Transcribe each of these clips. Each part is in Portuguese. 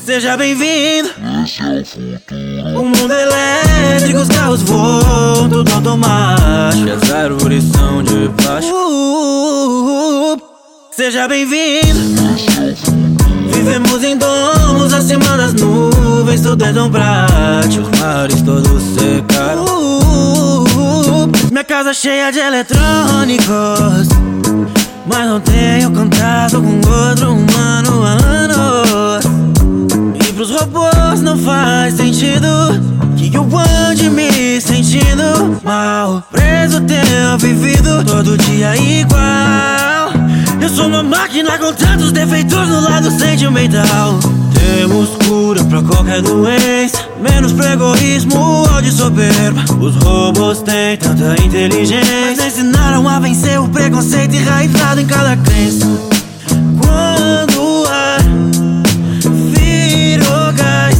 Seja bem-vindo. Esse é o futuro. O mundo elétrico, os carros voam, tudo automático, as árvores são de plástico. Seja bem-vindo. Esse é o futuro. Vivemos em domos acima das nuvens, tudo é tão prático, os mares todos secaram. Minha casa cheia de eletrônicos, mas não tenho contato com outro humano há anos. E pros robôs não faz sentido que eu ande me sentindo mal, preso tenho vivido todo dia igual. Eu sou uma máquina com tantos defeitos no lado sentimental. Temos cura pra qualquer doença, menos pro egoísmo ou de soberba. Os robôs têm tanta inteligência, mas ensinaram a vencer o preconceito enraizado em cada crença. Quando o ar virou gás,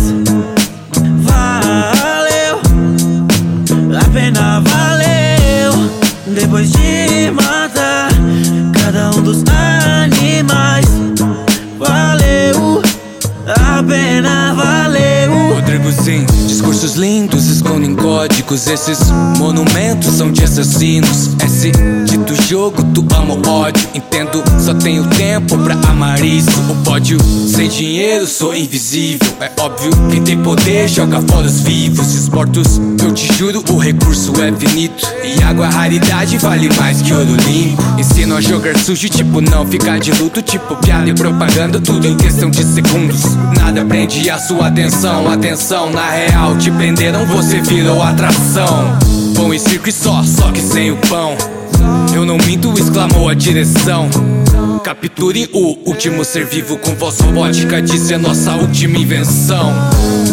valeu, a pena valeu. Depois de matar cada um dos animais, valeu, a pena valeu. Rodrigo sim, discursos lindos escondem códigos. Esses monumentos são de assassinos. Esse dito jogo tu ama o ódio. Entendo, só tenho tempo pra amar isso. O pódio, sem dinheiro sou invisível. É óbvio, quem tem poder joga fora os vivos. E os mortos, eu te juro, o recurso é finito. E água raridade vale mais que ouro limpo. Ensino a jogar sujo, tipo não ficar de luto. Tipo piada e propaganda, tudo em questão de segundos. Nada prende a sua atenção. Atenção, na real te prenderam, você virou atração. Pão e circo e só que sem o pão. Eu não minto, exclamou a direção. Capturem o último ser vivo com voz robótica, disse a nossa última invenção.